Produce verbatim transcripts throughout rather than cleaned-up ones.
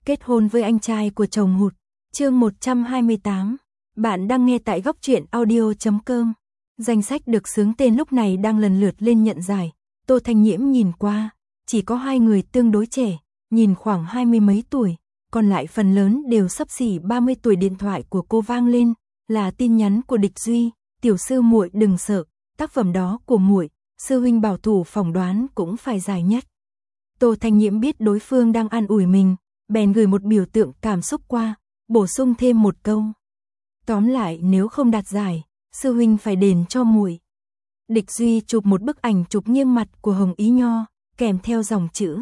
kết hôn với anh trai của chồng hụt. Chương một trăm hai mươi tám. Bạn đang nghe tại góc truyện audio chấm com. Danh sách được xướng tên lúc này đang lần lượt lên nhận giải. Tô Thanh Nhiễm nhìn qua, chỉ có hai người tương đối trẻ, nhìn khoảng hai mươi mấy tuổi, còn lại phần lớn đều sắp xỉ ba mươi tuổi. Điện thoại của cô vang lên, là tin nhắn của Địch Duy. Tiểu sư muội đừng sợ, tác phẩm đó của muội, sư huynh bảo thủ phỏng đoán cũng phải giải nhất. Tô Thanh Nhiễm biết đối phương đang an ủi mình, bèn gửi một biểu tượng cảm xúc qua, bổ sung thêm một câu. Tóm lại nếu không đạt giải, sư huynh phải đền cho muội. Địch Duy chụp một bức ảnh chụp nghiêng mặt của Hồng Ý Nho, kèm theo dòng chữ.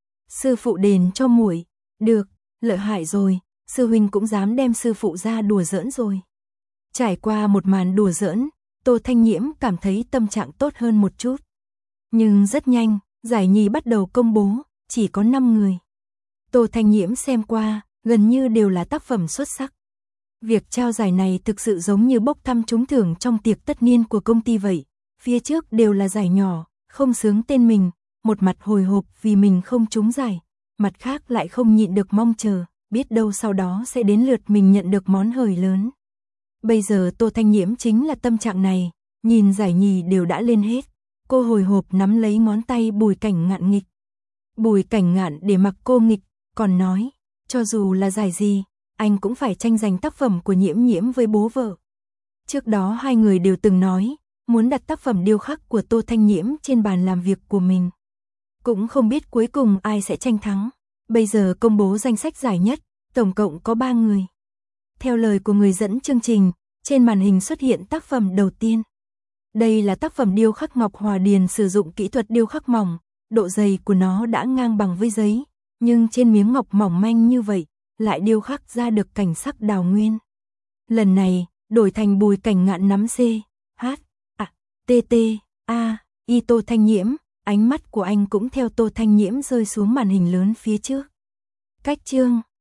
Sư phụ đền cho muội, được, lợi hại rồi, sư huynh cũng dám đem sư phụ ra đùa giỡn rồi. Trải qua một màn đùa giỡn, Tô Thanh Nhiễm cảm thấy tâm trạng tốt hơn một chút. Nhưng rất nhanh, giải nhì bắt đầu công bố, chỉ có năm người. Tô Thanh Nhiễm xem qua, gần như đều là tác phẩm xuất sắc. Việc trao giải này thực sự giống như bốc thăm trúng thưởng trong tiệc tất niên của công ty vậy. Phía trước đều là giải nhỏ, không xướng tên mình, một mặt hồi hộp vì mình không trúng giải, mặt khác lại không nhịn được mong chờ, biết đâu sau đó sẽ đến lượt mình nhận được món hời lớn. Bây giờ Tô Thanh Nhiễm chính là tâm trạng này, nhìn giải nhì đều đã lên hết. Cô hồi hộp nắm lấy ngón tay Bùi Cảnh Ngạn nghịch. Bùi Cảnh Ngạn để mặc cô nghịch, còn nói, cho dù là giải gì, anh cũng phải tranh giành tác phẩm của Nhiễm Nhiễm với bố vợ. Trước đó hai người đều từng nói, muốn đặt tác phẩm điêu khắc của Tô Thanh Nhiễm trên bàn làm việc của mình. Cũng không biết cuối cùng ai sẽ tranh thắng. Bây giờ công bố danh sách giải nhất, tổng cộng có ba người. Theo lời của người dẫn chương trình, trên màn hình xuất hiện tác phẩm đầu tiên. Đây là tác phẩm điêu khắc ngọc hòa điền sử dụng kỹ thuật điêu khắc mỏng, độ dày của nó đã ngang bằng với giấy, nhưng trên miếng ngọc mỏng manh như vậy, lại điêu khắc ra được cảnh sắc đào nguyên. Lần này, đổi thành Bùi Cảnh Ngạn nắm C, H, A, T, T, A, Y Tô Thanh Nhiễm, ánh mắt của anh cũng theo Tô Thanh Nhiễm rơi xuống màn hình lớn phía trước. Cách chương